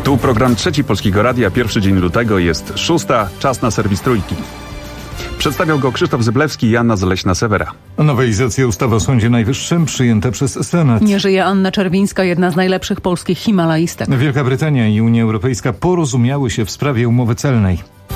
Tu program Trzeci Polskiego Radia, pierwszy dzień lutego, jest 6, czas na serwis Trójki. Przedstawiał go Krzysztof Zyblewski i Anna Zaleśna-Sewera. Nowelizacja ustawy o Sądzie Najwyższym przyjęta przez Senat. Nie żyje Anna Czerwińska, jedna z najlepszych polskich himalaistek. Wielka Brytania i Unia Europejska porozumiały się w sprawie umowy celnej.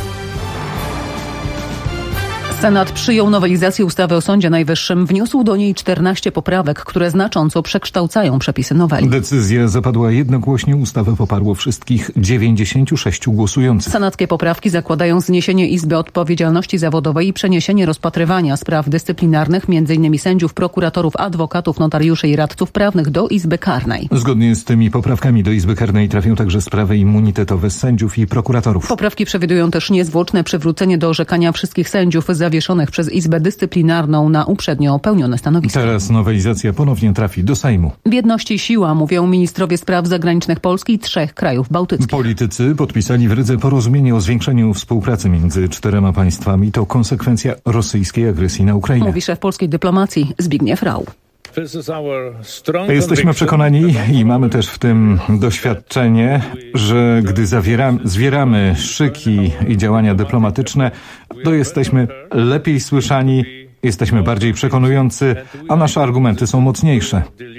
Senat przyjął nowelizację ustawy o Sądzie Najwyższym. Wniósł do niej 14 poprawek, które znacząco przekształcają przepisy noweli. Decyzja zapadła jednogłośnie. Ustawę poparło wszystkich 96 głosujących. Senackie poprawki zakładają zniesienie Izby Odpowiedzialności Zawodowej i przeniesienie rozpatrywania spraw dyscyplinarnych m.in. sędziów, prokuratorów, adwokatów, notariuszy i radców prawnych do Izby Karnej. Zgodnie z tymi poprawkami do Izby Karnej trafią także sprawy immunitetowe sędziów i prokuratorów. Poprawki przewidują też niezwłoczne przywrócenie do orzekania wszystkich sędziów zawieszonych przez Izbę Dyscyplinarną na uprzednio pełnione stanowiska. Teraz nowelizacja ponownie trafi do Sejmu. W jedności siła, mówią ministrowie spraw zagranicznych Polski i 3 krajów bałtyckich. Politycy podpisali w Rydze porozumienie o zwiększeniu współpracy między 4 państwami. To konsekwencja rosyjskiej agresji na Ukrainę. Mówi szef polskiej dyplomacji Zbigniew Rau. Jesteśmy przekonani i mamy też w tym doświadczenie, że gdy zwieramy szyki i działania dyplomatyczne, to jesteśmy lepiej słyszani, jesteśmy bardziej przekonujący, a nasze argumenty są mocniejsze.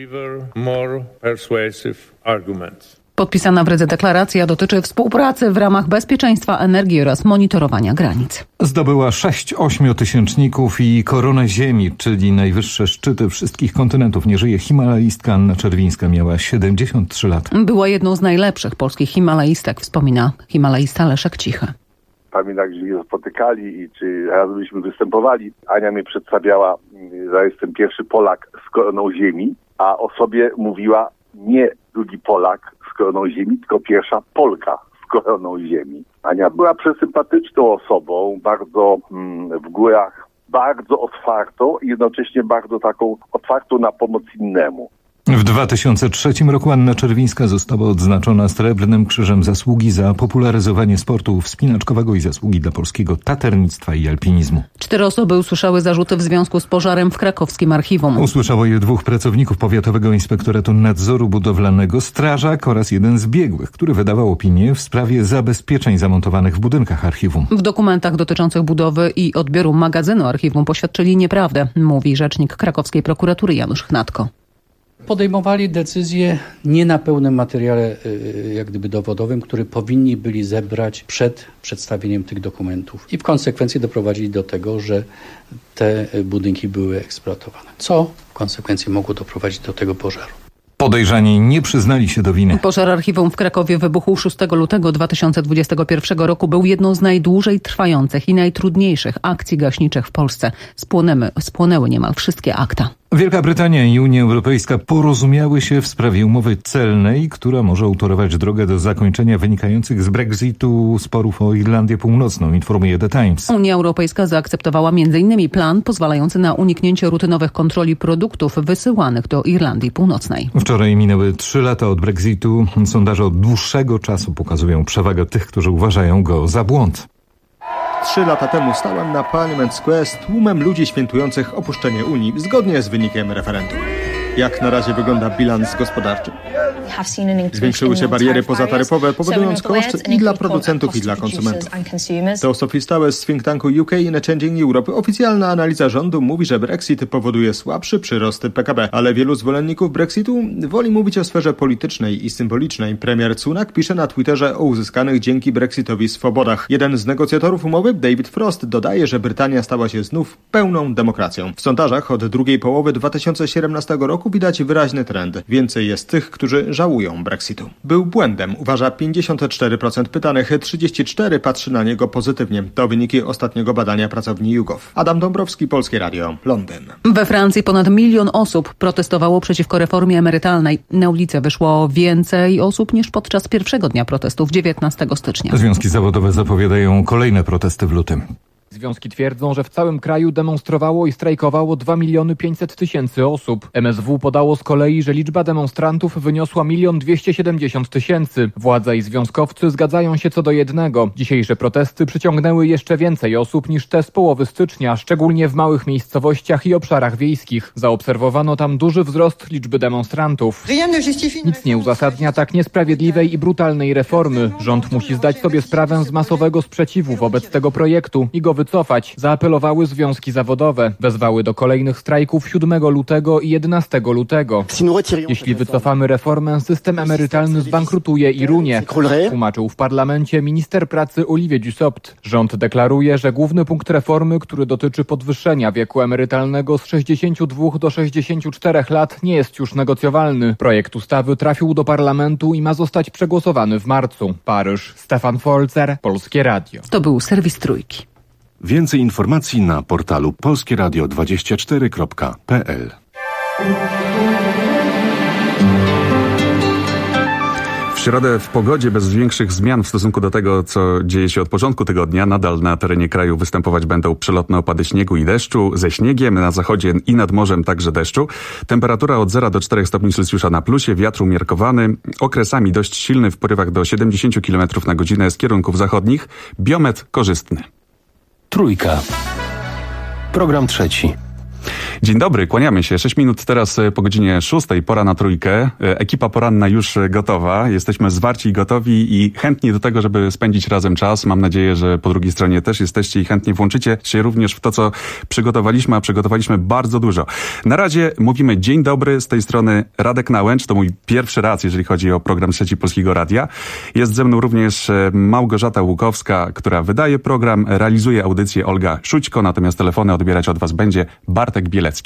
Podpisana w Rydze deklaracja dotyczy współpracy w ramach bezpieczeństwa energii oraz monitorowania granic. Zdobyła 6 8-tysięczników i koronę Ziemi, czyli najwyższe szczyty wszystkich kontynentów. Nie żyje himalaistka Anna Czerwińska, miała 73 lata. Była jedną z najlepszych polskich himalaistek, wspomina himalaista Leszek Cichy. Pamiętam, gdzie się spotykali i czy razem byśmy występowali. Ania mnie przedstawiała, że jestem pierwszy Polak z koroną Ziemi, a o sobie mówiła nie drugi Polak z koroną Ziemi, tylko pierwsza Polka z koroną Ziemi. Ania była przesympatyczną osobą, bardzo w górach, bardzo otwartą i jednocześnie bardzo taką otwartą na pomoc innemu. W 2003 roku Anna Czerwińska została odznaczona Srebrnym Krzyżem Zasługi za popularyzowanie sportu wspinaczkowego i zasługi dla polskiego taternictwa i alpinizmu. 4 osoby usłyszały zarzuty w związku z pożarem w krakowskim archiwum. Usłyszało je 2 pracowników Powiatowego Inspektoratu Nadzoru Budowlanego, strażak oraz jeden z biegłych, który wydawał opinię w sprawie zabezpieczeń zamontowanych w budynkach archiwum. W dokumentach dotyczących budowy i odbioru magazynu archiwum poświadczyli nieprawdę, mówi rzecznik krakowskiej prokuratury Janusz Chnatko. Podejmowali decyzje nie na pełnym materiale jak gdyby dowodowym, który powinni byli zebrać przed przedstawieniem tych dokumentów. I w konsekwencji doprowadzili do tego, że te budynki były eksploatowane. Co w konsekwencji mogło doprowadzić do tego pożaru. Podejrzani nie przyznali się do winy. Pożar archiwum w Krakowie wybuchł 6 lutego 2021 roku. Był jedną z najdłużej trwających i najtrudniejszych akcji gaśniczych w Polsce. Spłonęły niemal wszystkie akta. Wielka Brytania i Unia Europejska porozumiały się w sprawie umowy celnej, która może utorować drogę do zakończenia wynikających z Brexitu sporów o Irlandię Północną, informuje The Times. Unia Europejska zaakceptowała m.in. plan pozwalający na uniknięcie rutynowych kontroli produktów wysyłanych do Irlandii Północnej. Wczoraj minęły 3 lata od Brexitu. Sondaże od dłuższego czasu pokazują przewagę tych, którzy uważają go za błąd. 3 lata temu stałem na Parliament Square z tłumem ludzi świętujących opuszczenie Unii zgodnie z wynikiem referendum. Jak na razie wygląda bilans gospodarczy? Zwiększyły się bariery pozataryfowe, powodując koszt i dla producentów, i dla konsumentów. To Sophie Stowers z think tanku UK in a Changing Europe. Oficjalna analiza rządu mówi, że Brexit powoduje słabszy przyrost PKB, ale wielu zwolenników Brexitu woli mówić o sferze politycznej i symbolicznej. Premier Sunak pisze na Twitterze o uzyskanych dzięki Brexitowi swobodach. Jeden z negocjatorów umowy, David Frost, dodaje, że Brytania stała się znów pełną demokracją. W sondażach od drugiej połowy 2017 roku widać wyraźny trend. Więcej jest tych, którzy żałują Brexitu. Był błędem, uważa 54% pytanych, 34% patrzy na niego pozytywnie. To wyniki ostatniego badania pracowni YouGov. Adam Dąbrowski, Polskie Radio, Londyn. We Francji ponad 1 milion osób protestowało przeciwko reformie emerytalnej. Na ulicę wyszło więcej osób niż podczas pierwszego dnia protestów 19 stycznia. Związki zawodowe zapowiadają kolejne protesty w lutym. Związki twierdzą, że w całym kraju demonstrowało i strajkowało 2 500 000 osób. MSW podało z kolei, że liczba demonstrantów wyniosła 1 270 000. Władza i związkowcy zgadzają się co do jednego. Dzisiejsze protesty przyciągnęły jeszcze więcej osób niż te z połowy stycznia, szczególnie w małych miejscowościach i obszarach wiejskich. Zaobserwowano tam duży wzrost liczby demonstrantów. Nic nie uzasadnia tak niesprawiedliwej i brutalnej reformy. Rząd musi zdać sobie sprawę z masowego sprzeciwu wobec tego projektu i go wycofać, zaapelowały związki zawodowe. Wezwały do kolejnych strajków 7 lutego i 11 lutego. Jeśli wycofamy reformę, system emerytalny zbankrutuje i runie, tłumaczył w parlamencie minister pracy Olivier Dussopt. Rząd deklaruje, że główny punkt reformy, który dotyczy podwyższenia wieku emerytalnego z 62 do 64 lat, nie jest już negocjowalny. Projekt ustawy trafił do parlamentu i ma zostać przegłosowany w marcu. Paryż, Stefan Folzer, Polskie Radio. To był serwis Trójki. Więcej informacji na portalu polskieradio24.pl. W środę w pogodzie bez większych zmian w stosunku do tego, co dzieje się od początku tygodnia. Nadal na terenie kraju występować będą przelotne opady śniegu i deszczu, ze śniegiem, na zachodzie i nad morzem także deszczu. Temperatura od 0 do 4 stopni Celsjusza na plusie, wiatr umiarkowany, okresami dość silny w porywach do 70 km na godzinę z kierunków zachodnich, biometr korzystny. Trójka. Program trzeci. Dzień dobry, kłaniamy się. 6 minut teraz po godzinie 6, pora na Trójkę. Ekipa poranna już gotowa. Jesteśmy zwarci i gotowi i chętni do tego, żeby spędzić razem czas. Mam nadzieję, że po drugiej stronie też jesteście i chętnie włączycie się również w to, co przygotowaliśmy, a przygotowaliśmy bardzo dużo. Na razie mówimy dzień dobry, z tej strony Radek Nałęcz. To mój pierwszy raz, jeżeli chodzi o program Trzeci Polskiego Radia. Jest ze mną również Małgorzata Łukowska, która wydaje program, realizuje audycję Olga Szućko, natomiast telefony odbierać od was będzie Bartek Bielecki.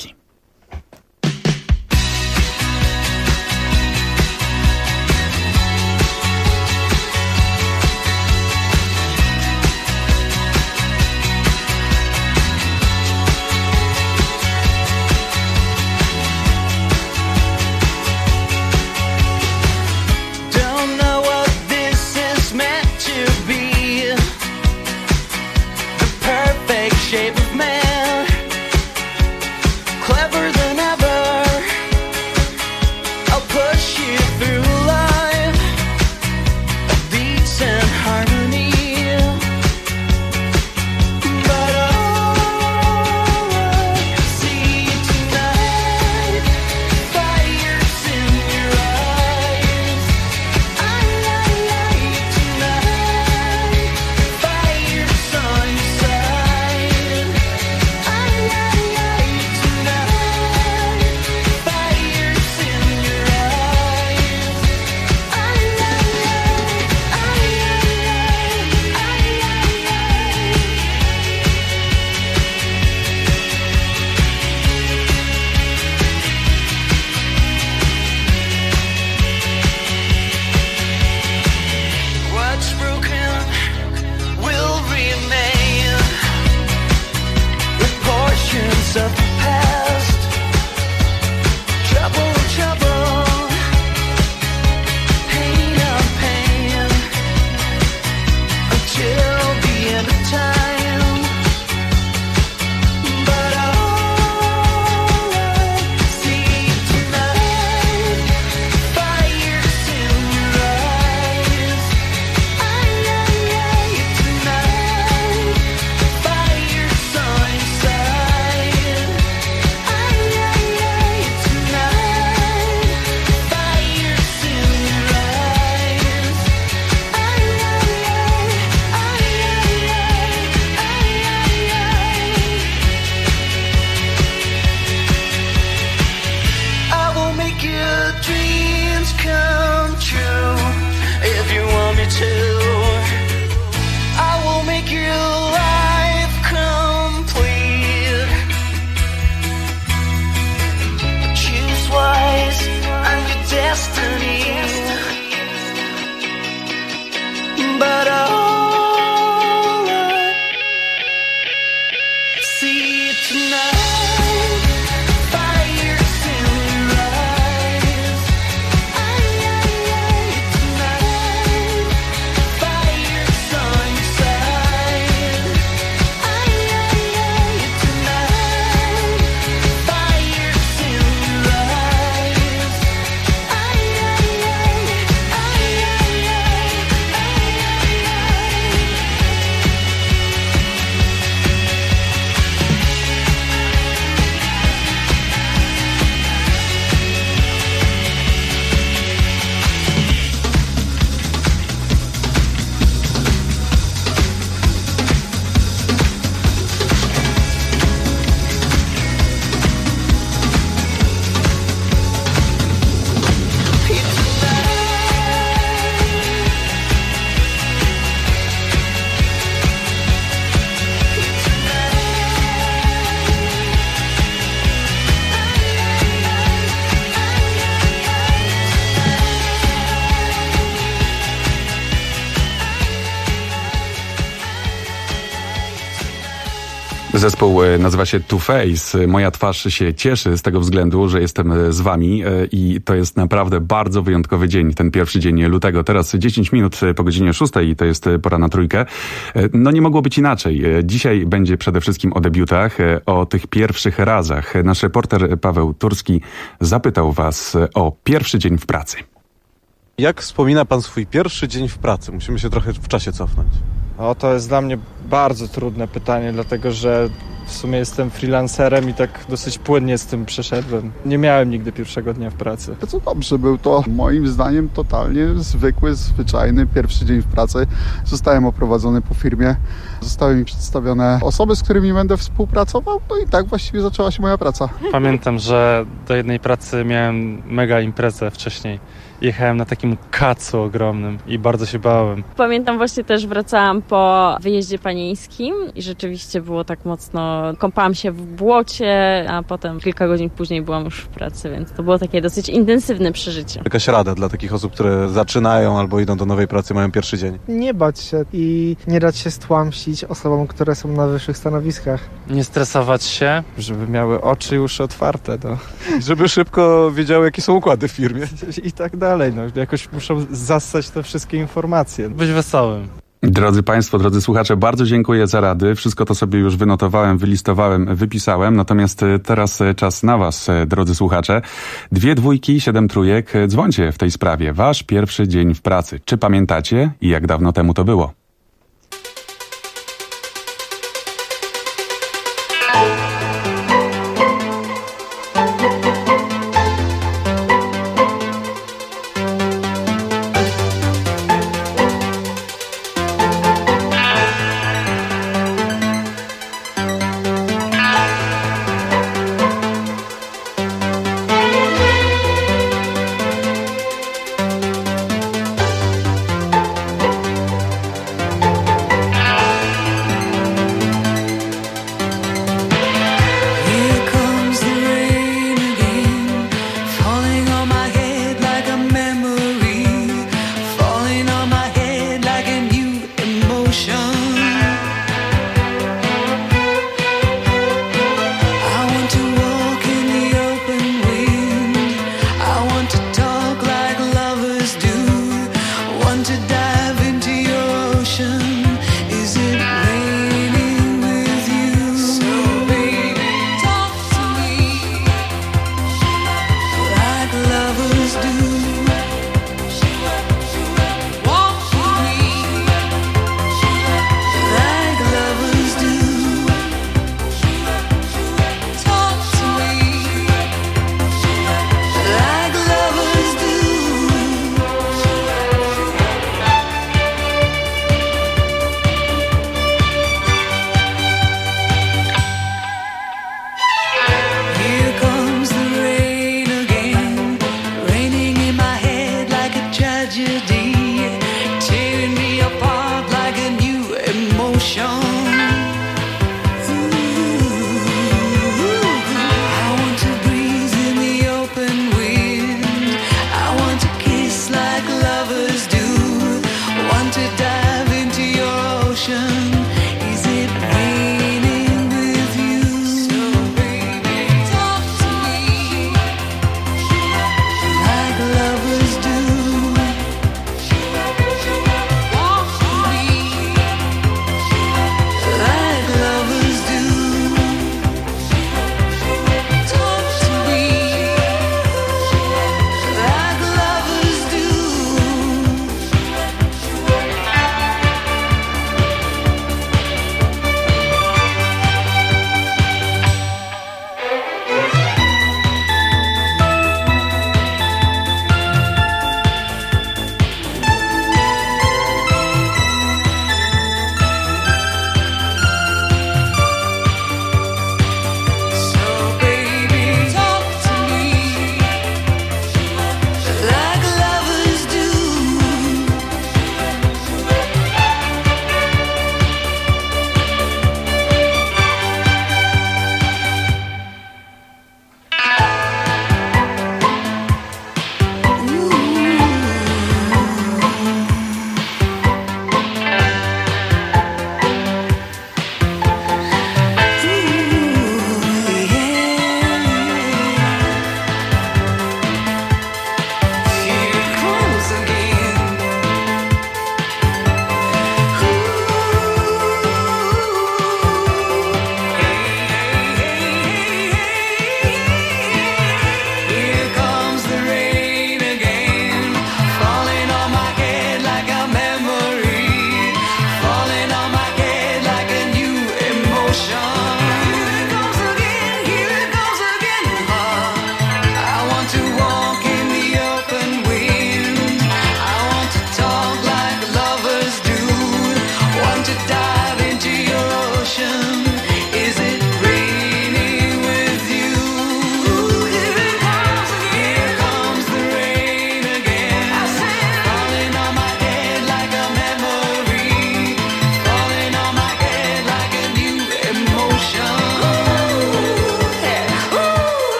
Zespół nazywa się Two Face. Moja twarz się cieszy z tego względu, że jestem z wami i to jest naprawdę bardzo wyjątkowy dzień, ten pierwszy dzień lutego. Teraz 10 minut po godzinie 6 i to jest pora na trójkę. No nie mogło być inaczej. Dzisiaj będzie przede wszystkim o debiutach, o tych pierwszych razach. Nasz reporter Paweł Turski zapytał was o pierwszy dzień w pracy. Jak wspomina pan swój pierwszy dzień w pracy? Musimy się trochę w czasie cofnąć. O, to jest dla mnie bardzo trudne pytanie, dlatego że w sumie jestem freelancerem i tak dosyć płynnie z tym przeszedłem. Nie miałem nigdy pierwszego dnia w pracy. Co dobrze, był to moim zdaniem totalnie zwykły, zwyczajny pierwszy dzień w pracy. Zostałem oprowadzony po firmie, zostały mi przedstawione osoby, z którymi będę współpracował, no i tak właściwie zaczęła się moja praca. Pamiętam, że do jednej pracy miałem mega imprezę wcześniej. Jechałem na takim kacu ogromnym i bardzo się bałem. Pamiętam, właśnie też wracałam po wyjeździe panieńskim i rzeczywiście było tak mocno, kąpałam się w błocie, a potem kilka godzin później byłam już w pracy, więc to było takie dosyć intensywne przeżycie. Jakaś rada dla takich osób, które zaczynają albo idą do nowej pracy, mają pierwszy dzień? Nie bać się i nie dać się stłamsić osobom, które są na wyższych stanowiskach. Nie stresować się. Żeby miały oczy i uszy otwarte, no. Żeby szybko wiedziały, jakie są układy w firmie. I tak dalej. No, jakoś muszą zassać te wszystkie informacje. Być wesołym. Drodzy Państwo, drodzy słuchacze, bardzo dziękuję za rady. Wszystko to sobie już wynotowałem, wylistowałem, wypisałem. Natomiast teraz czas na Was, drodzy słuchacze. 2 dwójki, 7 trójek. Dzwońcie w tej sprawie. Wasz pierwszy dzień w pracy. Czy pamiętacie i jak dawno temu to było?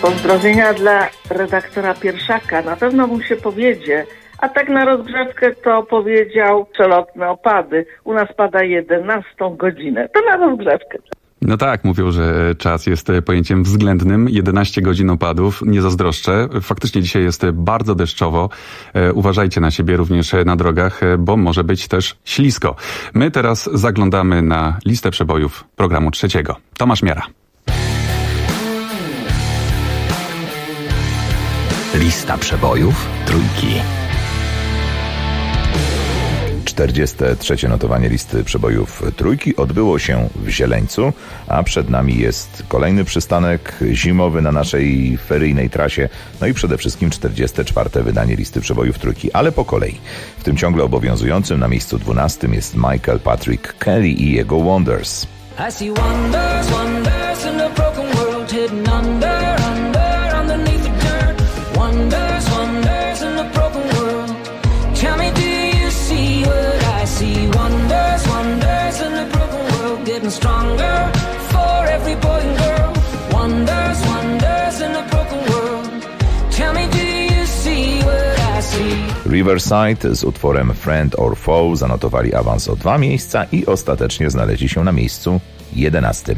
Pozdrowienia dla redaktora Pierszaka. Na pewno mu się powiedzie. A tak na rozgrzewkę to powiedział przelotne opady. U nas pada 11 godzinę. To na rozgrzewkę. No tak, mówią, że czas jest pojęciem względnym. 11 godzin opadów, nie zazdroszczę. Faktycznie dzisiaj jest bardzo deszczowo. Uważajcie na siebie również na drogach, bo może być też ślisko. My teraz zaglądamy na listę przebojów programu trzeciego. Tomasz Miara. Lista przebojów trójki. 43. notowanie listy przebojów trójki odbyło się w Zieleńcu, a przed nami jest kolejny przystanek zimowy na naszej feryjnej trasie, no i przede wszystkim 44. wydanie listy przebojów trójki, ale po kolei. W tym ciągle obowiązującym na miejscu 12 jest Michael Patrick Kelly i jego Wonders. I see wonders, wonders in a broken world hidden under, underneath the dirt. Wonders, wonders in a broken world. Tell me, do you see what I see? Wonders, wonders in a broken world, getting stronger for every boy and girl. Wonders, wonders in a broken world. Tell me, do you see what I see? Riverside z utworem Friend or Foe zanotowali awans o 2 miejsca i ostatecznie znaleźli się na miejscu 11.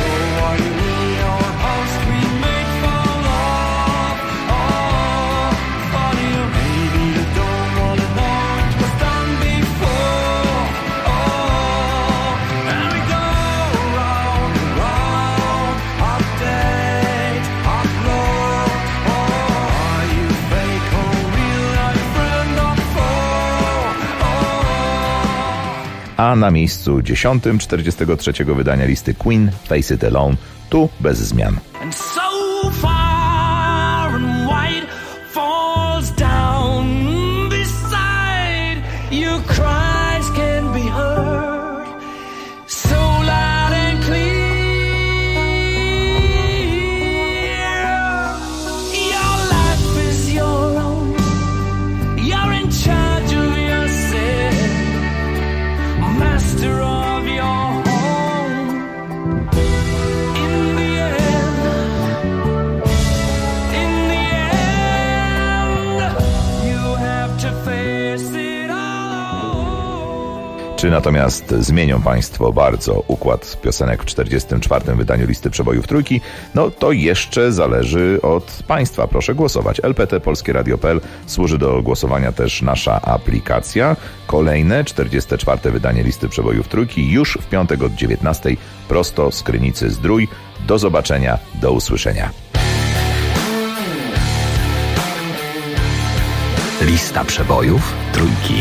A na miejscu 10. 43. wydania listy Queen Face It Alone, tu bez zmian. And so far and wide falls down beside your cries can be heard so loud and clear. Your life is your own. You're in charge of yourself. Master of your home. In the end, you have to face it all. Czy natomiast zmienią Państwo bardzo układ piosenek w 44. wydaniu listy przebojów trójki? No to jeszcze zależy od Państwa. Proszę głosować. LPT Polskie Radio.pl, służy do głosowania też nasza aplikacja. Kolejne 44. wydanie listy przebojów trójki już w piątek od 19:00 prosto z Krynicy Zdrój. Do zobaczenia, do usłyszenia. Lista przebojów trójki.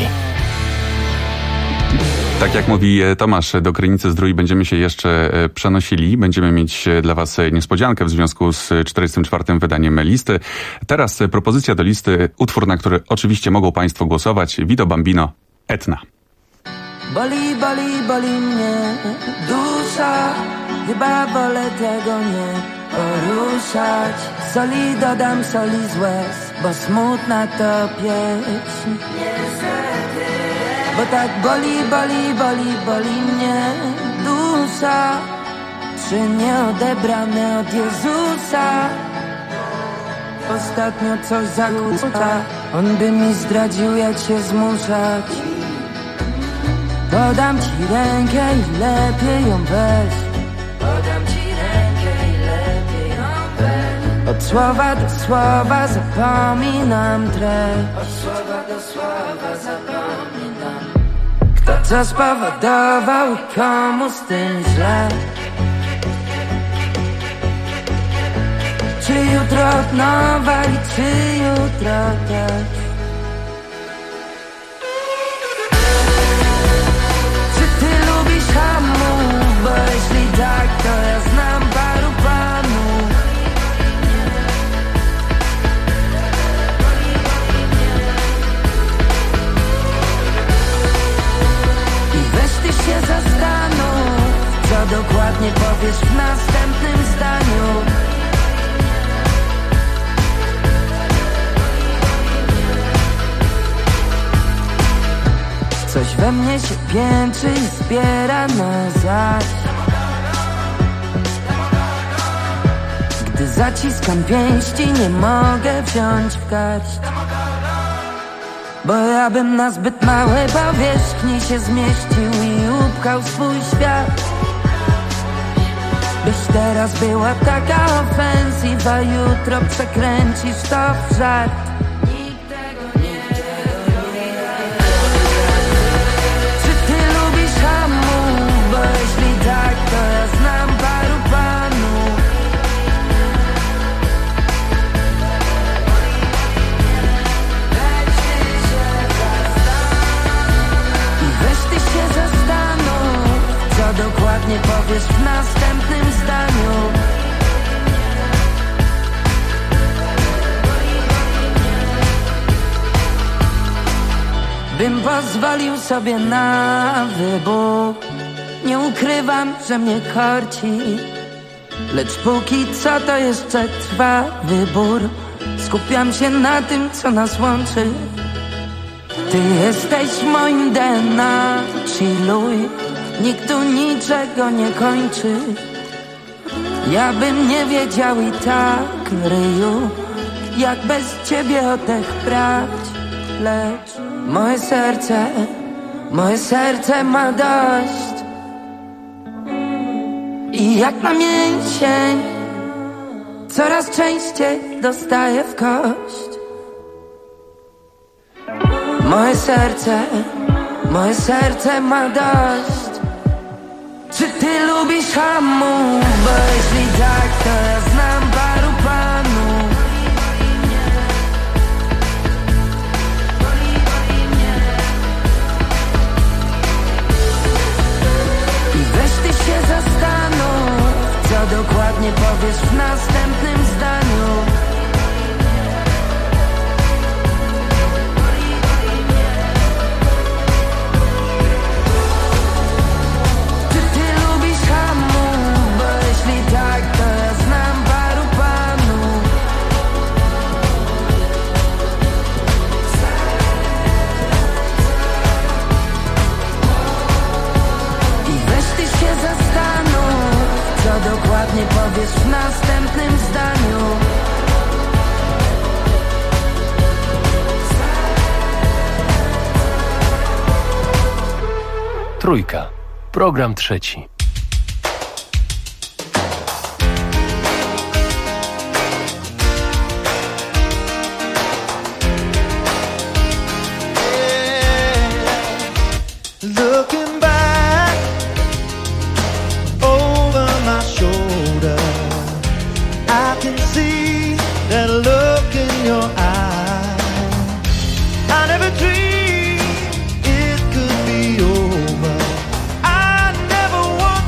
Tak jak mówi Tomasz, do Krynicy Zdrój będziemy się jeszcze przenosili. Będziemy mieć dla Was niespodziankę w związku z 44. wydaniem listy. Teraz propozycja do listy, utwór, na który oczywiście mogą Państwo głosować. Vito Bambino, Etna. Boli, boli, boli mnie dusza. Chyba wolę tego nie poruszać. Soli dodam, soli z łez, bo smutna to pieśń. Bo tak boli, boli, boli, boli mnie dusza. 3 nieodebrane od Jezusa. Ostatnio coś zakłóca. On by mi zdradził, jak się zmuszać. Podam ci rękę i lepiej ją weź. Podam ci rękę i lepiej ją weź. Od słowa do słowa zapominam treść. Od słowa do słowa zapominam. Kto co spowodował i komu z tym źle? Czy jutro od nowa i czy jutro też? Czy ty lubisz hamów? Bo jeśli tak, to ja znam paru panów. I weź ty się zastanów, co dokładnie powiesz w następnym zdaniu. Coś we mnie się piętrzy i zbiera na zaś. Gdy zaciskam pięści, nie mogę wziąć w garść. Bo ja bym na zbyt małej powierzchni się zmieścił i upchał swój świat. Byś teraz była taka ofensywa, jutro przekręcisz to w żart. Czy ty lubisz hamów? Bo jeśli tak, to ja znam paru panów. I weź ty się zastanów, co dokładnie powiesz w następnym zdaniu. Bym pozwolił sobie na wybór. Nie ukrywam, że mnie korci, lecz póki co to jeszcze trwa wybór. Skupiam się na tym, co nas łączy. Ty jesteś moim DNA, chilluj. Nikt tu niczego nie kończy. Ja bym nie wiedział i tak, ryju, jak bez ciebie oddech brać. Lecz moje serce ma dość. I jak na mięsień coraz częściej dostaję w kość. Moje serce ma dość. Czy ty lubisz hamów? Bo jeśli tak, to ja znam paru panów. I weź ty się zastanów, co dokładnie powiesz w następnym zdaniu. Dokładnie powiesz w następnym zdaniu. Trójka. Program trzeci. Never want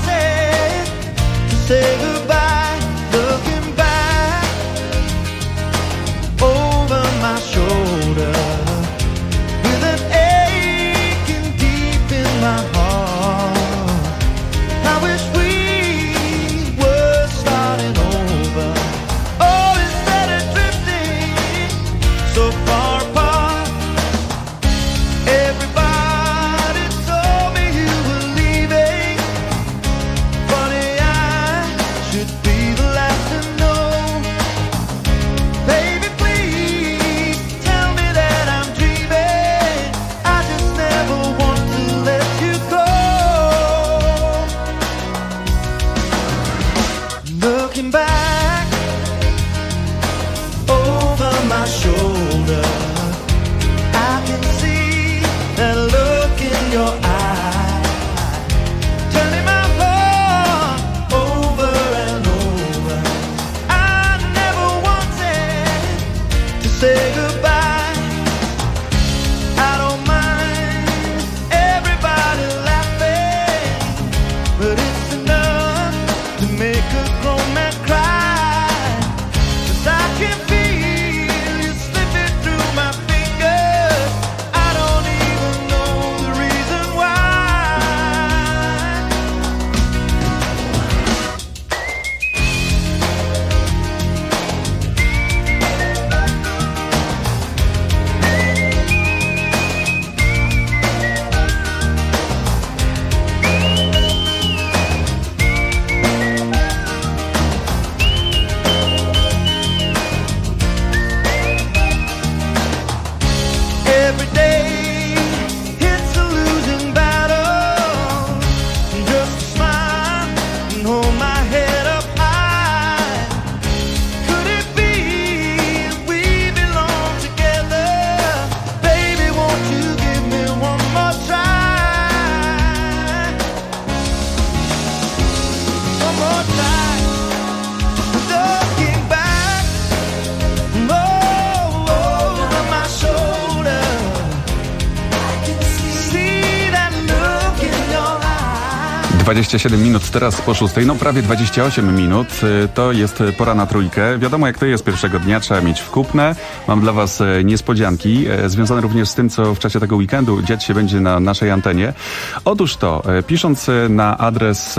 27 minut teraz po 6, no prawie 28 minut, to jest pora na trójkę. Wiadomo jak to jest, pierwszego dnia trzeba mieć w kupne. Mam dla was niespodzianki, związane również z tym, co w czasie tego weekendu dziać się będzie na naszej antenie. Otóż to, pisząc na adres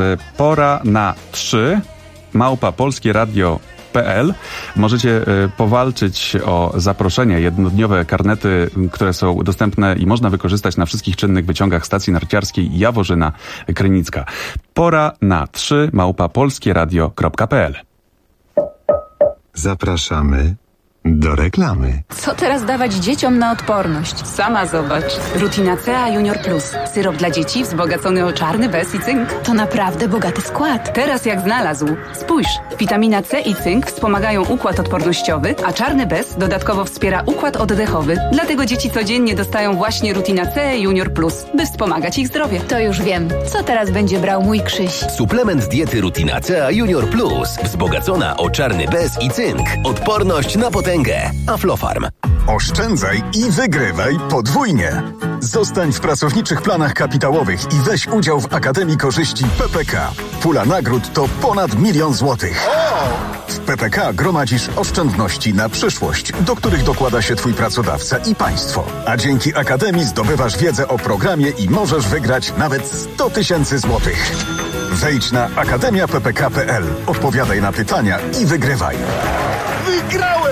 porana3@polskieradio.pl możecie powalczyć o zaproszenie. Jednodniowe karnety, które są dostępne i można wykorzystać na wszystkich czynnych wyciągach stacji narciarskiej Jaworzyna Krynicka. porana3@polskieradio.pl. Zapraszamy do reklamy. Co teraz dawać dzieciom na odporność? Sama zobacz. Rutina C Junior Plus. Syrop dla dzieci wzbogacony o czarny bez i cynk. To naprawdę bogaty skład. Teraz jak znalazł. Spójrz, witamina C i cynk wspomagają układ odpornościowy, a czarny bez dodatkowo wspiera układ oddechowy. Dlatego dzieci codziennie dostają właśnie Rutina C Junior Plus, by wspomagać ich zdrowie. To już wiem. Co teraz będzie brał mój Krzyś? Suplement diety Rutina C Junior Plus. Wzbogacona o czarny bez i cynk. Odporność na potęgę. Aflofarm. Oszczędzaj i wygrywaj podwójnie. Zostań w pracowniczych planach kapitałowych i weź udział w Akademii Korzyści PPK. Pula nagród to ponad 1 000 000 złotych. W PPK gromadzisz oszczędności na przyszłość, do których dokłada się twój pracodawca i państwo. A dzięki Akademii zdobywasz wiedzę o programie i możesz wygrać nawet 100 000 złotych. Wejdź na akademiappk.pl, odpowiadaj na pytania i wygrywaj. Wygrałem!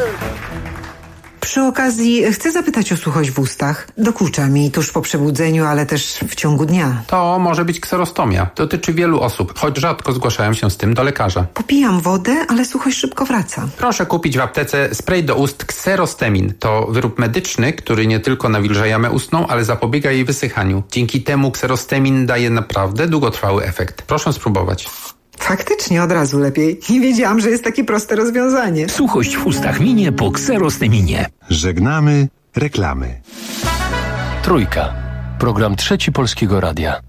Przy okazji chcę zapytać o suchość w ustach. Dokucza mi tuż po przebudzeniu, ale też w ciągu dnia. To może być kserostomia. Dotyczy wielu osób, choć rzadko zgłaszają się z tym do lekarza. Popijam wodę, ale suchość szybko wraca. Proszę kupić w aptece spray do ust Kserostemin. To wyrób medyczny, który nie tylko nawilża jamę ustną, ale zapobiega jej wysychaniu. Dzięki temu Kserostemin daje naprawdę długotrwały efekt. Proszę spróbować. Faktycznie od razu lepiej. Nie wiedziałam, że jest takie proste rozwiązanie. Suchość w ustach minie po Kserosteminie. Żegnamy reklamy. Trójka. Program Trzeci Polskiego Radia.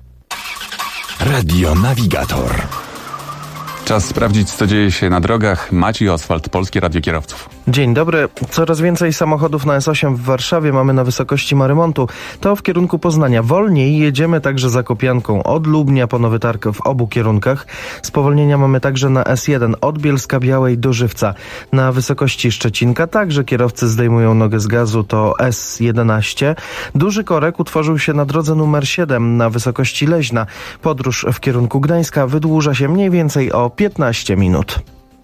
Radio Navigator. Czas sprawdzić, co dzieje się na drogach. Maciej Oswald, Polskie Radio Kierowców. Dzień dobry. Coraz więcej samochodów na S8 w Warszawie mamy na wysokości Marymontu. To w kierunku Poznania. Wolniej jedziemy także Zakopianką od Lubnia po Nowy Targ w obu kierunkach. Spowolnienia mamy także na S1 od Bielska Białej do Żywca. Na wysokości Szczecinka także kierowcy zdejmują nogę z gazu, to S11. Duży korek utworzył się na drodze numer 7 na wysokości Leźna. Podróż w kierunku Gdańska wydłuża się mniej więcej o 15 minut.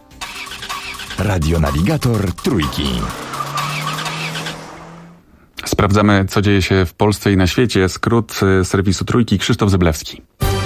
Radio Navigator Trójki. Sprawdzamy, co dzieje się w Polsce i na świecie. Skrót serwisu Trójki, Krzysztof Zyblewski.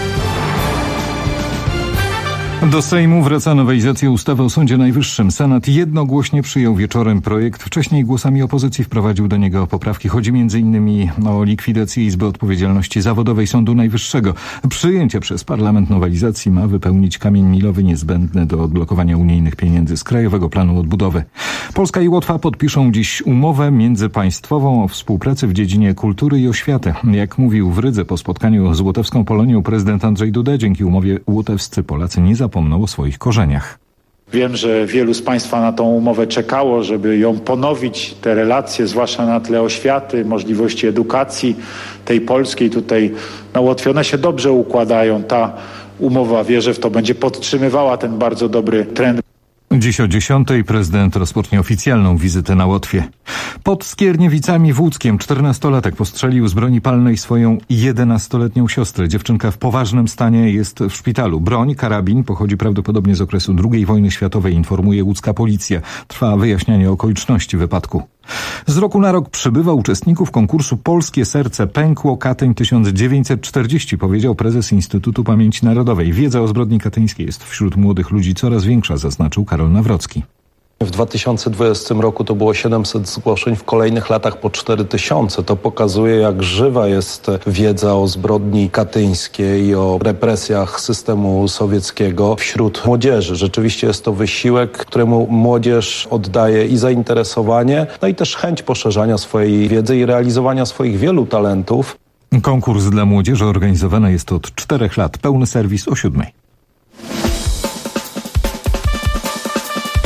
Do Sejmu wraca nowelizacja ustawy o Sądzie Najwyższym. Senat jednogłośnie przyjął wieczorem projekt. Wcześniej głosami opozycji wprowadził do niego poprawki. Chodzi m.in. o likwidację Izby Odpowiedzialności Zawodowej Sądu Najwyższego. Przyjęcie przez parlament nowelizacji ma wypełnić kamień milowy niezbędny do odblokowania unijnych pieniędzy z Krajowego Planu Odbudowy. Polska i Łotwa podpiszą dziś umowę międzypaństwową o współpracy w dziedzinie kultury i oświaty. Jak mówił w Rydze po spotkaniu z łotewską Polonią prezydent Andrzej Duda, dzięki umowie łotewscy Polacy nie zapomną o swoich korzeniach. Wiem, że wielu z Państwa na tą umowę czekało, żeby ją ponowić, te relacje, zwłaszcza na tle oświaty, możliwości edukacji tej polskiej. Tutaj na Łotwie one się dobrze układają. Ta umowa, wierzę w to, będzie podtrzymywała ten bardzo dobry trend. Dziś o 10:00 prezydent rozpocznie oficjalną wizytę na Łotwie. Pod Skierniewicami w Łódzkiem 14-latek postrzelił z broni palnej swoją 11-letnią siostrę. Dziewczynka w poważnym stanie jest w szpitalu. Broń, karabin, pochodzi prawdopodobnie z okresu II wojny światowej, informuje łódzka policja. Trwa wyjaśnianie okoliczności wypadku. Z roku na rok przybywa uczestników konkursu Polskie Serce pękło Katyń 1940, powiedział prezes Instytutu Pamięci Narodowej. Wiedza o zbrodni katyńskiej jest wśród młodych ludzi coraz większa, zaznaczył Karol Nawrocki. W 2020 roku to było 700 zgłoszeń, w kolejnych latach po 4000. To pokazuje, jak żywa jest wiedza o zbrodni katyńskiej i o represjach systemu sowieckiego wśród młodzieży. Rzeczywiście jest to wysiłek, któremu młodzież oddaje i zainteresowanie, no i też chęć poszerzania swojej wiedzy i realizowania swoich wielu talentów. Konkurs dla młodzieży organizowany jest od 4 lat. Pełny serwis o 7:00.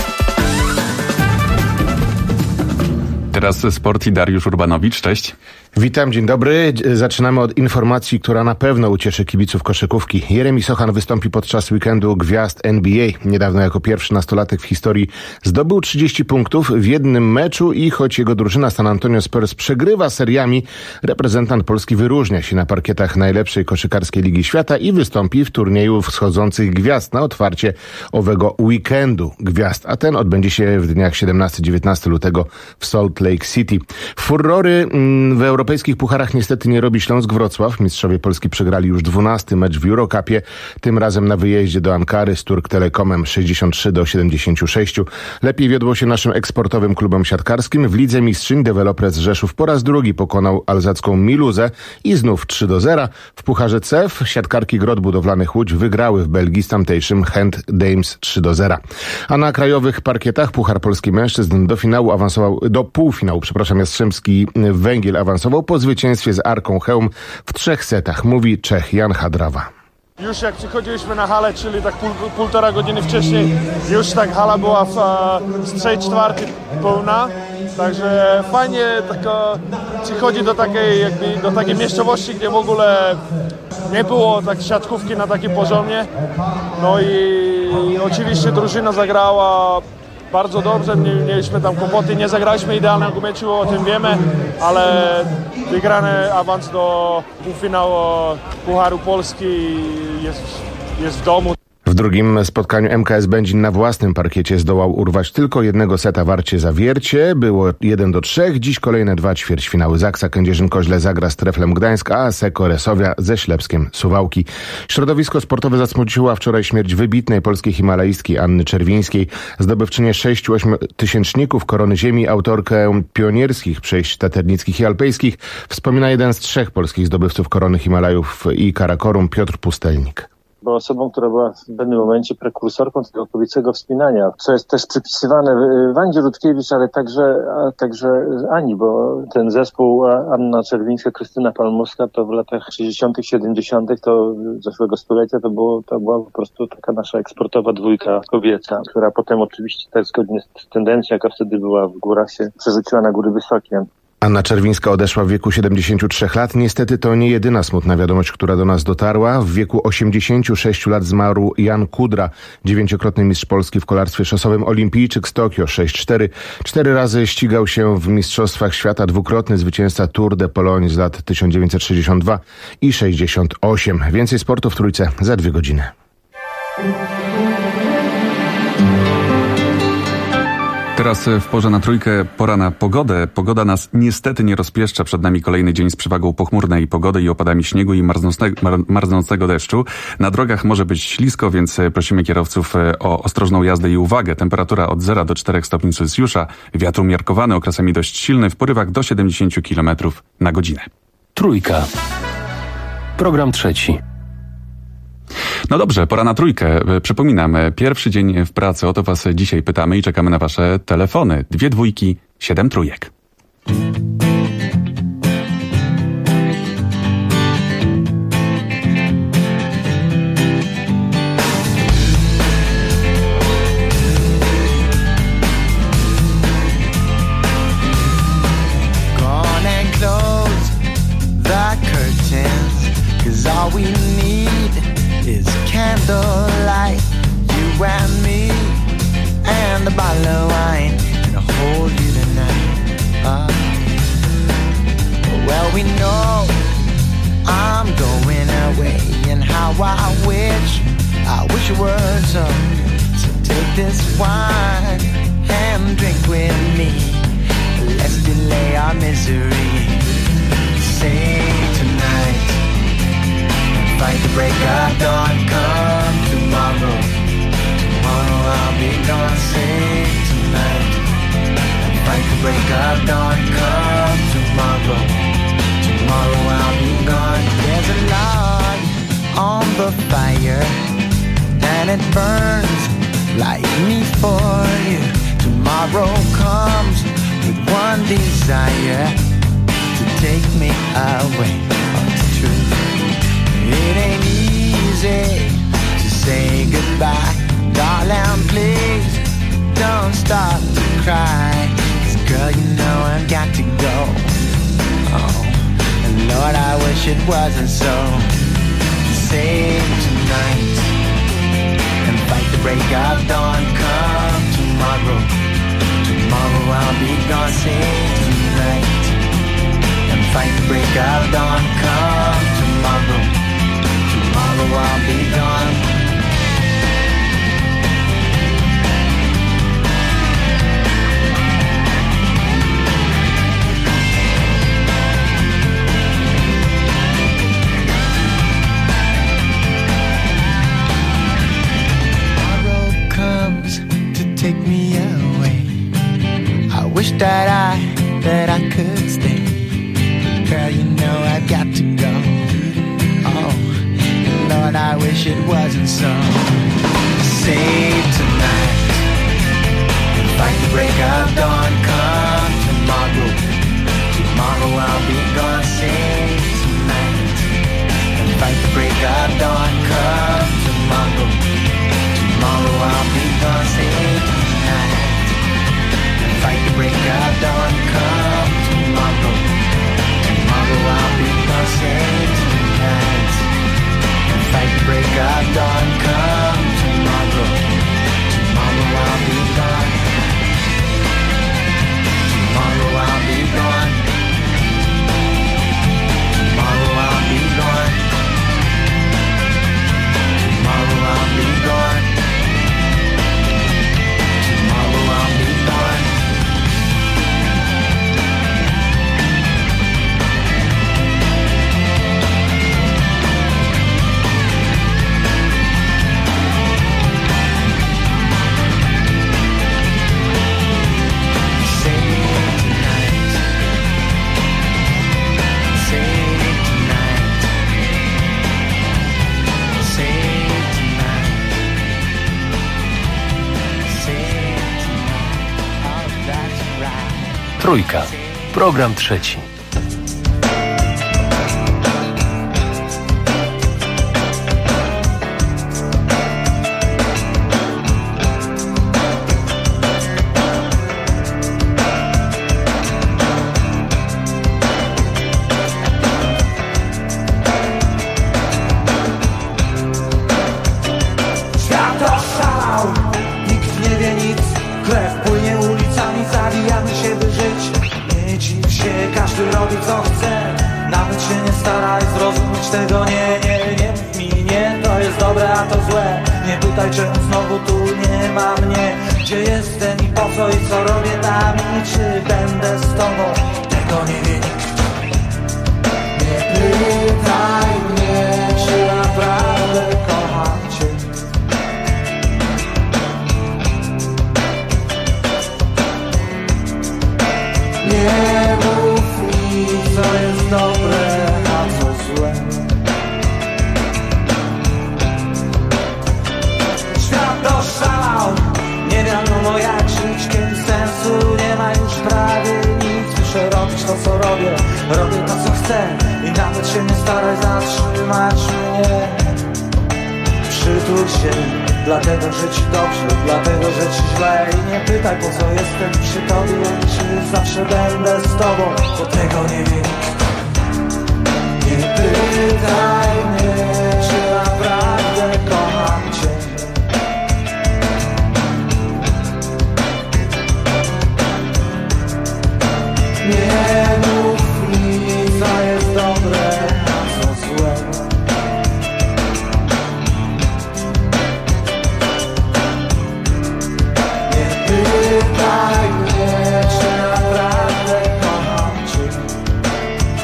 Teraz sport i Dariusz Urbanowicz, cześć. Witam, dzień dobry. Zaczynamy od informacji, która na pewno ucieszy kibiców koszykówki. Jeremy Sochan wystąpi podczas weekendu gwiazd NBA. Niedawno jako pierwszy nastolatek w historii zdobył 30 punktów w jednym meczu i choć jego drużyna San Antonio Spurs przegrywa seriami, reprezentant Polski wyróżnia się na parkietach najlepszej koszykarskiej ligi świata i wystąpi w turnieju wschodzących gwiazd na otwarcie owego weekendu gwiazd, a ten odbędzie się w dniach 17-19 lutego w Salt Lake City. Furory w europejskich pucharach niestety nie robi Śląsk Wrocław. Mistrzowie Polski przegrali już 12 mecz w Eurocupie, tym razem na wyjeździe do Ankary z Turk Telekomem 63-76. Lepiej wiodło się naszym eksportowym klubom siatkarskim. W Lidze Mistrzyń Developers Rzeszów po raz drugi pokonał alzacką Miluzę i znów 3-0. W Pucharze CEF siatkarki Grot Budowlanych Łódź wygrały w Belgii z tamtejszym Hand Dames 3-0. A na krajowych parkietach Puchar Polski Mężczyzn do półfinału, Jastrzębski Węgiel awansował po zwycięstwie z Arką Chełm w 3 setach, mówi Czech Jan Hadrawa. Już jak przychodziliśmy na halę, czyli tak półtora godziny wcześniej, już tak hala była w 3/4 pełna, także fajnie przychodzi do takiej miejscowości, gdzie w ogóle nie było tak siatkówki na takim poziomie. No i oczywiście drużyna zagrała bardzo dobrze, mieliśmy tam kłopoty, nie zagraliśmy idealnego meczu, o tym wiemy, ale wygrany awans do półfinału Pucharu Polski jest w domu. W drugim spotkaniu MKS Będzin na własnym parkiecie zdołał urwać tylko jednego seta Warcie Zawiercie. Było 1-3. Dziś kolejne 2 ćwierćfinały. Zaksa Kędzierzyn-Koźle zagra z Treflem Gdańsk, a Seko Resowia ze Ślepskiem Suwałki. Środowisko sportowe zasmuciła wczoraj śmierć wybitnej polskiej himalaistki Anny Czerwińskiej. Zdobywczynię 6-8 tysięczników Korony Ziemi, autorkę pionierskich przejść taternickich i alpejskich, wspomina jeden z 3 polskich zdobywców Korony Himalajów i Karakorum, Piotr Pustelnik. Była osobą, która była w pewnym momencie prekursorką tego kobiecego wspinania, co jest też przypisywane Wandzie Rutkiewicz, ale także Ani, bo ten zespół Anna Czerwińska, Krystyna Palmowska to w latach 60., 70. to zeszłego stulecia to była po prostu taka nasza eksportowa dwójka kobieca, która potem oczywiście tak zgodnie z tendencją, jaka wtedy była w górach, się przerzuciła na góry wysokie. Anna Czerwińska odeszła w wieku 73 lat. Niestety to nie jedyna smutna wiadomość, która do nas dotarła. W wieku 86 lat zmarł Jan Kudra, 9-krotny mistrz Polski w kolarstwie szosowym, olimpijczyk z Tokio 6-4. 4 razy ścigał się w mistrzostwach świata, 2-krotny zwycięzca Tour de Pologne z lat 1962 i 68. Więcej sportu w Trójce za 2 godziny. Teraz w porze na Trójkę pora na pogodę. Pogoda nas niestety nie rozpieszcza. Przed nami kolejny dzień z przewagą pochmurnej pogody i opadami śniegu i marznącego deszczu. Na drogach może być ślisko, więc prosimy kierowców o ostrożną jazdę i uwagę. Temperatura od 0 do 4 stopni Celsjusza. Wiatr umiarkowany, okresami dość silny, w porywach do 70 km na godzinę. Trójka. Program trzeci. No dobrze, pora na Trójkę. Przypominam, pierwszy dzień w pracy, o to was dzisiaj pytamy i czekamy na wasze telefony. 2 dwójki, 7 trójek. Candlelight, you and me, and a bottle of wine, and I'll hold you tonight. Well, we know I'm going away, and how I wish it were so. So take this wine and drink with me. Let's delay our misery. Say tonight. Fight the break of dawn, come tomorrow. Tomorrow I'll be gone, sing tonight. Fight the break of dawn, come tomorrow. Tomorrow I'll be gone. There's a log on the fire, and it burns like me for you. Tomorrow comes with one desire, to take me away. Oh, it's true. It ain't easy to say goodbye. Darling, please don't stop to cry. 'Cause girl, you know I've got to go. Oh. wish it wasn't so. Save tonight and fight the break of dawn. Come tomorrow, tomorrow I'll be gone. Save tonight and fight the break of dawn. Come tomorrow, tomorrow I'll be gone. Take me away. I wish that I could stay. Girl, you know I've got to go. Oh, Lord, I wish it wasn't so. Save tonight and fight the break of dawn. Come tomorrow, tomorrow I'll be gone. Save tonight and fight the break of dawn. Come tomorrow, tomorrow I'll be gone. Save tonight and fight the break of dawn. Come tomorrow, tomorrow I'll be gone. Save tonight and fight the break of dawn. Come tomorrow, tomorrow I'll be gone. Tomorrow I'll be gone. Tomorrow I'll be gone. Tomorrow I'll be gone. Trójka. Program trzeci. Świat oszalał, nikt nie wie nic. Krew płynie ulicami, zabijamy się by żyć. Nie dziw się, każdy robi co chce. Nawet się nie staraj zrozumieć tego. Nie mów mi nie, to jest dobre, a to złe. Nie pytaj czemu znowu tu nie ma mnie. Gdzie jestem i po co i co robię tam i czy będę z tobą, tego nie wie nikt. Nie pytaj mnie, czy naprawdę kocham cię. Nie mów mi, co jest dobre, a co złe. Świat oszalał, nie wiadomo jak żyć, kiedy sensu nie ma już prawie nic. Muszę robić to co robię, robię to co chcę i nawet się nie staraj zatrzymać mnie. Przytul się, dlatego że ci dobrze, dlatego że ci źle. I nie pytaj po co jestem przy tobie, czy zawsze będę z tobą, bo tego nie wie nikt. Nie pytaj mnie, czy naprawdę kocham cię. Nie mów mi, co jest dobre, a co złe. Nie pytaj mnie, czy naprawdę kocham cię.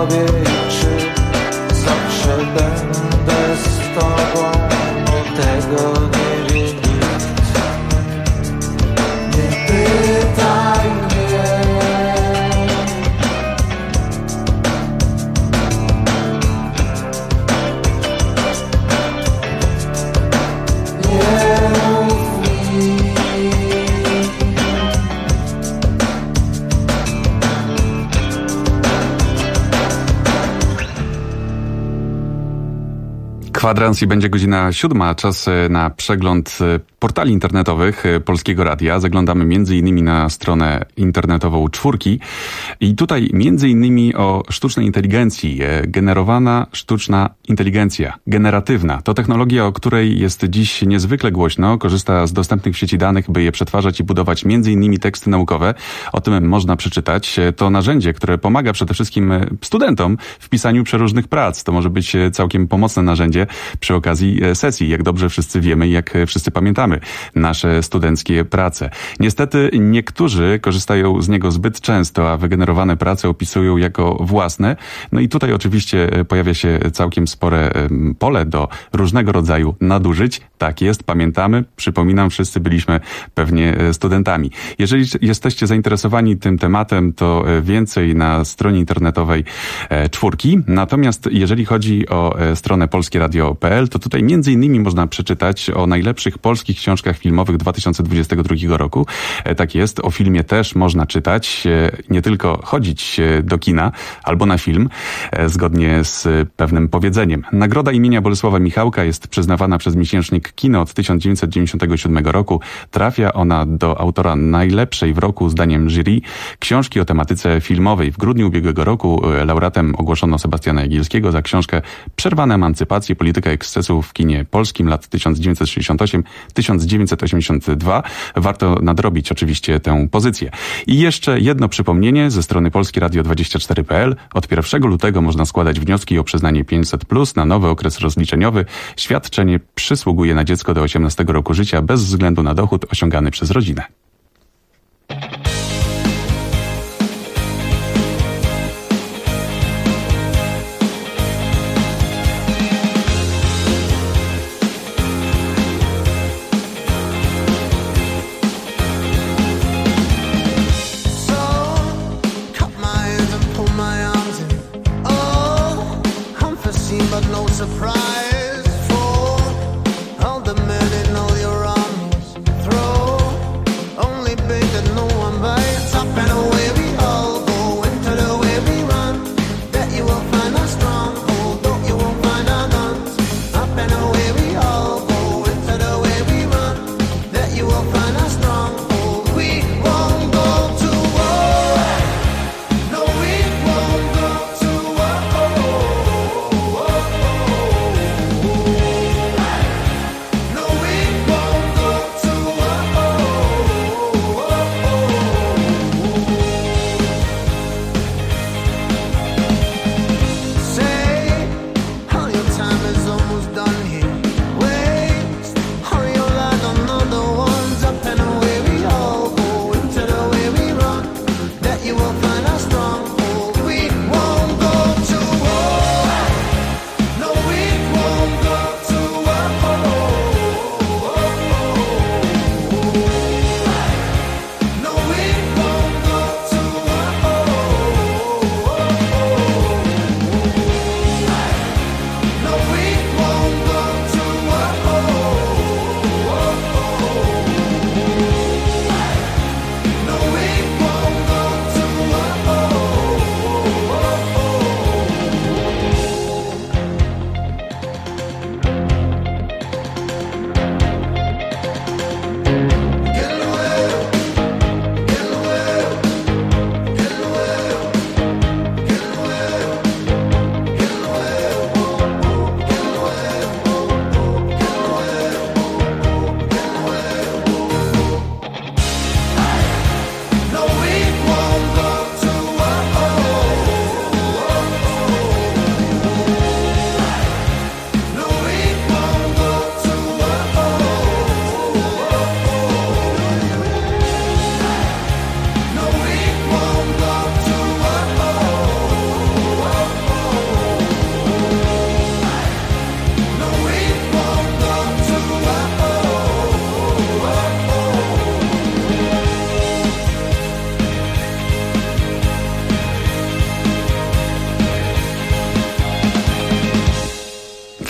tobie, czy zawsze będę z tobą, tego nie wie nikt. Nie pytaj mnie. Nie mów mi. Kwadrans i będzie godzina 7, czas na przegląd portali internetowych Polskiego Radia. Zaglądamy m.in. na stronę internetową Czwórki i tutaj m.in. o sztucznej inteligencji. Generowana sztuczna inteligencja, generatywna. To technologia, o której jest dziś niezwykle głośno. Korzysta z dostępnych w sieci danych, by je przetwarzać i budować m.in. teksty naukowe. O tym można przeczytać. To narzędzie, które pomaga przede wszystkim studentom w pisaniu przeróżnych prac. To może być całkiem pomocne narzędzie przy okazji sesji, jak dobrze wszyscy wiemy i jak wszyscy pamiętamy nasze studenckie prace. Niestety niektórzy korzystają z niego zbyt często, a wygenerowane prace opisują jako własne. No i tutaj oczywiście pojawia się całkiem spore pole do różnego rodzaju nadużyć. Tak jest, pamiętamy, przypominam, wszyscy byliśmy pewnie studentami. Jeżeli jesteście zainteresowani tym tematem, to więcej na stronie internetowej Czwórki. Natomiast jeżeli chodzi o stronę polskieradio.pl, to tutaj między innymi można przeczytać o najlepszych polskich książkach filmowych 2022 roku. Tak jest, o filmie też można czytać, nie tylko chodzić do kina albo na film, zgodnie z pewnym powiedzeniem. Nagroda imienia Bolesława Michałka jest przyznawana przez miesięcznik Kino od 1997 roku. Trafia ona do autora najlepszej w roku, zdaniem jury, książki o tematyce filmowej. W grudniu ubiegłego roku laureatem ogłoszono Sebastiana Jagielskiego za książkę Przerwane emancypacje, polityka ekscesu w kinie polskim lat 1968-1982. Warto nadrobić oczywiście tę pozycję. I jeszcze jedno przypomnienie ze strony polskieradio24.pl. Od 1 lutego można składać wnioski o przyznanie 500+ na nowy okres rozliczeniowy. Świadczenie przysługuje na dziecko do 18 roku życia bez względu na dochód osiągany przez rodzinę.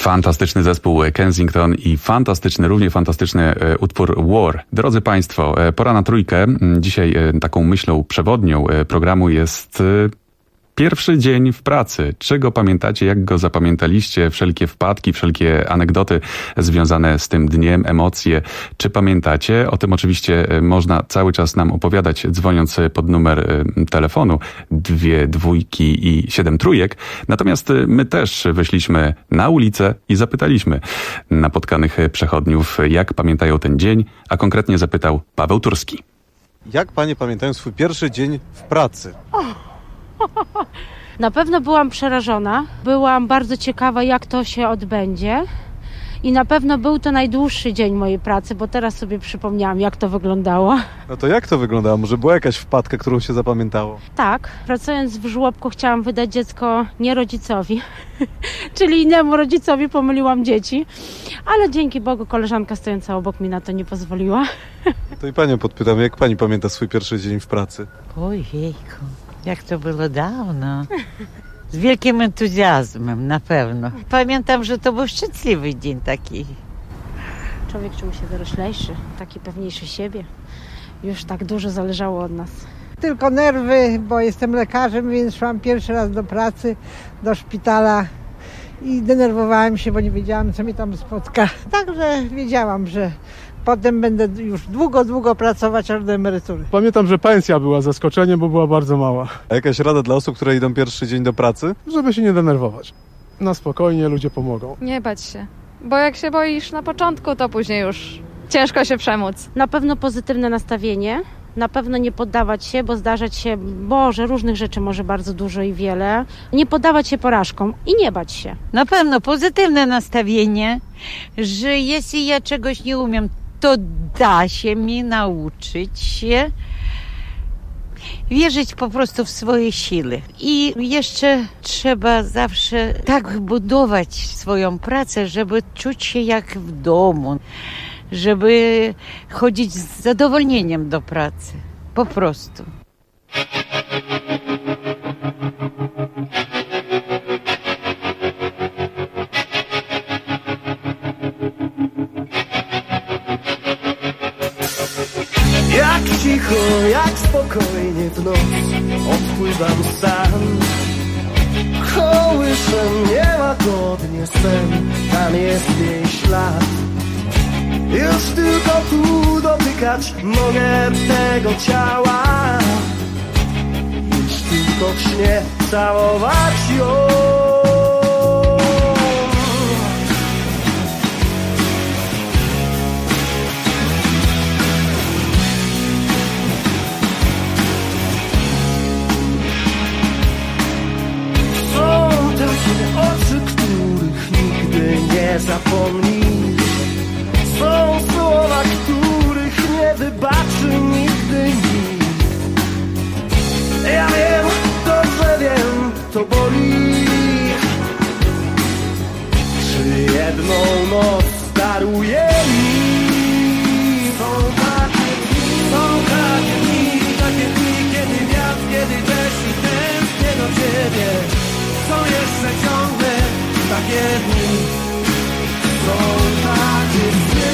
Fantastyczny zespół Kensington i równie fantastyczny utwór War. Drodzy Państwo, pora na trójkę. Dzisiaj taką myślą przewodnią programu jest pierwszy dzień w pracy. Czy go pamiętacie? Jak go zapamiętaliście? Wszelkie wpadki, wszelkie anegdoty związane z tym dniem, emocje. Czy pamiętacie? O tym oczywiście można cały czas nam opowiadać, dzwoniąc pod numer telefonu 2 dwójki i 7 trójek. Natomiast my też wyszliśmy na ulicę i zapytaliśmy napotkanych przechodniów, jak pamiętają ten dzień, a konkretnie zapytał Paweł Turski. Jak panie pamiętają swój pierwszy dzień w pracy? Na pewno byłam przerażona, byłam bardzo ciekawa, jak to się odbędzie i na pewno był to najdłuższy dzień mojej pracy, bo teraz sobie przypomniałam, jak to wyglądało. No to jak to wyglądało? Może była jakaś wpadka, którą się zapamiętało? Tak, pracując w żłobku chciałam wydać dziecko nie rodzicowi, czyli innemu rodzicowi, pomyliłam dzieci, ale dzięki Bogu koleżanka stojąca obok mi na to nie pozwoliła. To i panią podpytam, jak pani pamięta swój pierwszy dzień w pracy? Ojejku, jak to było dawno. Z wielkim entuzjazmem, na pewno. Pamiętam, że to był szczęśliwy dzień taki. Człowiek czuł się doroślejszy, taki pewniejszy siebie. Już tak dużo zależało od nas. Tylko nerwy, bo jestem lekarzem, więc szłam pierwszy raz do pracy, do szpitala i denerwowałam się, bo nie wiedziałam, co mnie tam spotka. Także wiedziałam, że potem będę już długo pracować aż do emerytury. Pamiętam, że pensja była zaskoczeniem, bo była bardzo mała. A jakaś rada dla osób, które idą pierwszy dzień do pracy? Żeby się nie denerwować. Na spokojnie, ludzie pomogą. Nie bać się, bo jak się boisz na początku, to później już ciężko się przemóc. Na pewno pozytywne nastawienie, na pewno nie poddawać się, bo zdarzać się, różnych rzeczy może bardzo dużo i wiele. Nie poddawać się porażkom i nie bać się. Na pewno pozytywne nastawienie, że jeśli ja czegoś nie umiem, to da się mi nauczyć się wierzyć po prostu w swoje siły. I jeszcze trzeba zawsze tak budować swoją pracę, żeby czuć się jak w domu, żeby chodzić z zadowolnieniem do pracy. Po prostu. Jak cicho, jak spokojnie w noc odpływam sam. Kołyszę mnie łagodnie sen, tam jest jej ślad. Już tylko tu dotykać mogę tego ciała. Już tylko w śnie całować ją. Oczy, których nigdy nie zapomnisz. Są słowa, których nie wybaczy nigdy nikt. Ja wiem, dobrze wiem, to boli. Czy jedną noc daruje mi? Są takie dni, kiedy wiatr, kiedy deszcz i tęsknię do ciebie. Są jeszcze ciągle takie dni. Są takie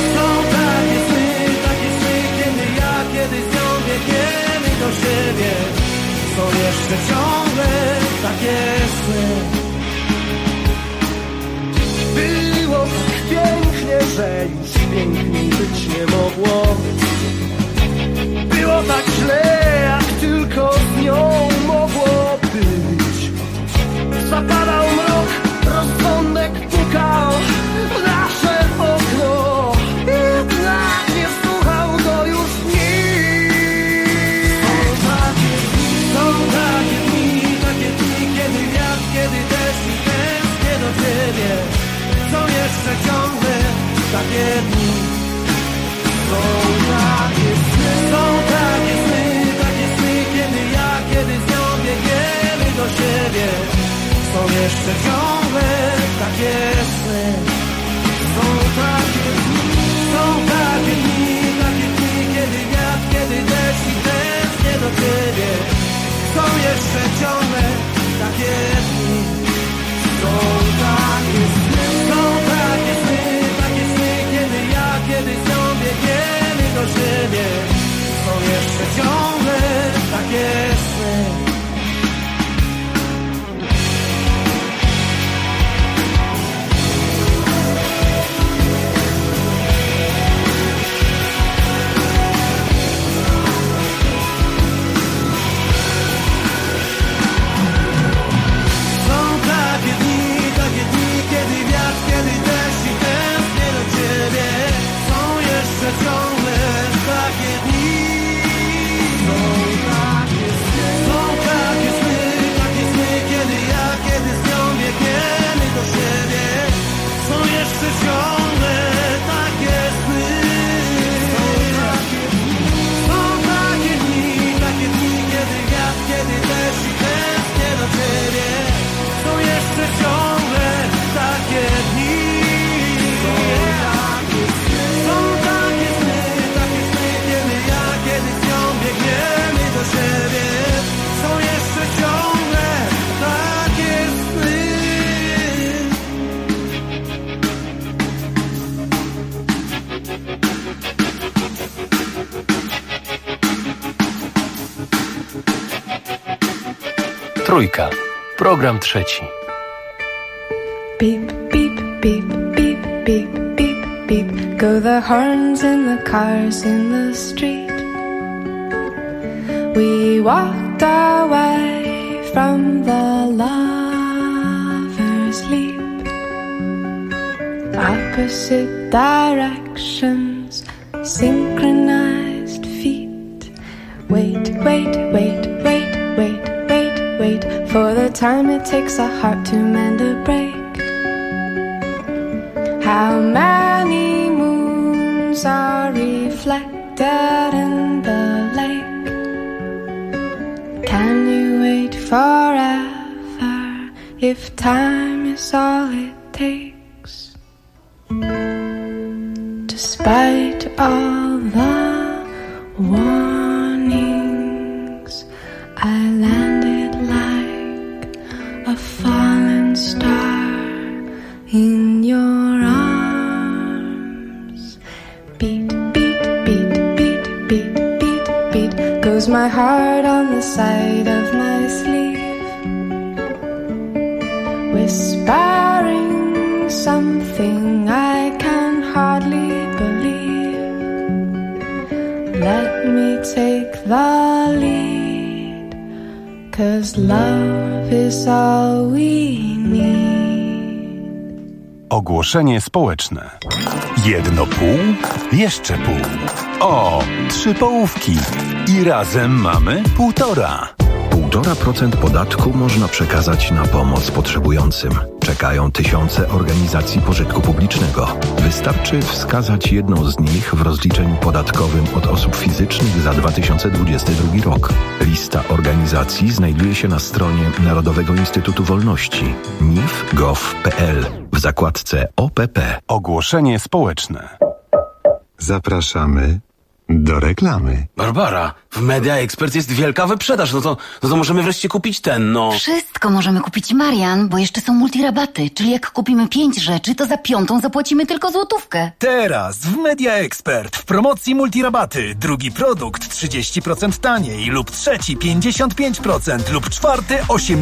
sny, kiedy z nią biegniemy do siebie. Są jeszcze ciągle takie sny. Było tak pięknie, że już piękniej być nie mogło. Było tak źle, jak tylko z nią mogło być. Zapadał mrok, rozsądek pukał w nasze okno. Jednak nie słuchał go już nikt. Są takie dni, kiedy wiatr, kiedy deszcz i tęsknię do ciebie. Są jeszcze ciągle takie dni. Są takie sny, kiedy z nią biegniemy do siebie. Są jeszcze ciągle takie sny. Są takie dni, kiedy wiatr, kiedy deszcz i tęsknię do ciebie. Są jeszcze ciągle takie dni. Są takie sny. Trójka. Program trzeci. Beep, beep, beep, beep, beep, beep, beep. Go the horns in the cars in the street. We walked away from the lover's leap. Opposite directions, synchronized feet. Wait, wait, wait, wait, wait, wait, wait for the time it takes a heart to mend a break. How many moons are reflected in the lake? Can you wait forever if time is all it takes? Despite all the warnings, I landed like a fallen star in your arms. Beat, beat, beat, beat, beat, beat, beat goes my heart on the side of my sleeve, whispering something I can hardly believe. Let me take the lead, 'cause love is all we need. Ogłoszenie społeczne. Jedno pół, jeszcze pół. O, 3 połówki. I razem mamy 1,5. 1,5% podatku można przekazać na pomoc potrzebującym. Czekają tysiące organizacji pożytku publicznego. Wystarczy wskazać jedną z nich w rozliczeniu podatkowym od osób fizycznych za 2022 rok. Lista organizacji znajduje się na stronie Narodowego Instytutu Wolności nif.gov.pl w zakładce OPP. Ogłoszenie społeczne. Zapraszamy do reklamy. Barbara, w Media Expert jest wielka wyprzedaż, no to możemy wreszcie kupić ten, no. Wszystko możemy kupić, Marian, bo jeszcze są multirabaty, czyli jak kupimy 5 rzeczy, to za 5 zapłacimy tylko złotówkę. Teraz w Media Expert w promocji multirabaty. Drugi produkt 30% taniej lub trzeci 55% lub czwarty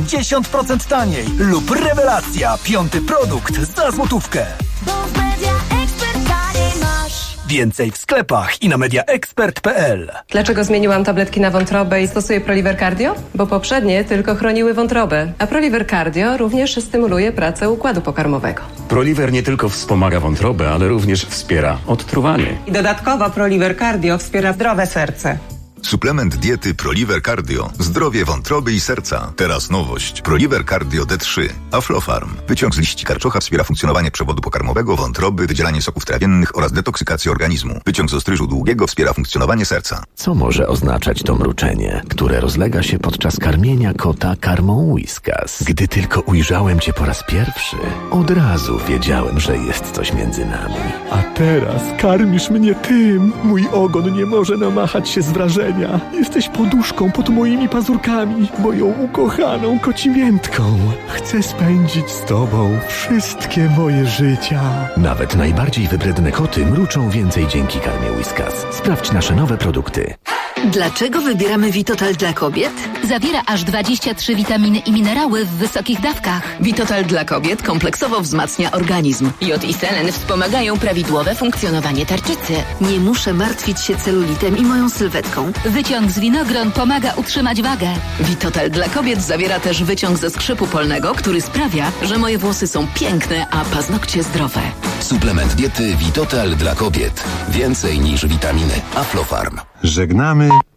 80% taniej lub rewelacja, 5. produkt za złotówkę. Bo w Media Expert taniej masz. Więcej w sklepach i na mediaexpert.pl. Dlaczego zmieniłam tabletki na wątrobę i stosuję Proliver Cardio? Bo poprzednie tylko chroniły wątrobę, a Proliver Cardio również stymuluje pracę układu pokarmowego. Proliver nie tylko wspomaga wątrobę, ale również wspiera odtruwanie. I dodatkowo Proliver Cardio wspiera zdrowe serce. Suplement diety Proliver Cardio. Zdrowie wątroby i serca. Teraz nowość. Proliver Cardio D3. Aflofarm. Wyciąg z liści karczocha wspiera funkcjonowanie przewodu pokarmowego, wątroby, wydzielanie soków trawiennych oraz detoksykację organizmu. Wyciąg z ostryżu długiego wspiera funkcjonowanie serca. Co może oznaczać to mruczenie, które rozlega się podczas karmienia kota karmą Whiskas? Gdy tylko ujrzałem cię po raz pierwszy, od razu wiedziałem, że jest coś między nami. A teraz karmisz mnie tym. Mój ogon nie może namachać się z wrażenia. Jesteś poduszką pod moimi pazurkami, moją ukochaną kocimiętką. Chcę spędzić z tobą wszystkie moje życia. Nawet najbardziej wybredne koty mruczą więcej dzięki karmie Whiskas. Sprawdź nasze nowe produkty. Dlaczego wybieramy Vitotal dla kobiet? Zawiera aż 23 witaminy i minerały w wysokich dawkach. Vitotal dla kobiet kompleksowo wzmacnia organizm. Jod i selen wspomagają prawidłowe funkcjonowanie tarczycy. Nie muszę martwić się celulitem i moją sylwetką. Wyciąg z winogron pomaga utrzymać wagę. Vitotal dla kobiet zawiera też wyciąg ze skrzypu polnego, który sprawia, że moje włosy są piękne, a paznokcie zdrowe. Suplement diety Vitotal dla kobiet. Więcej niż witaminy. Aflofarm. Żegnamy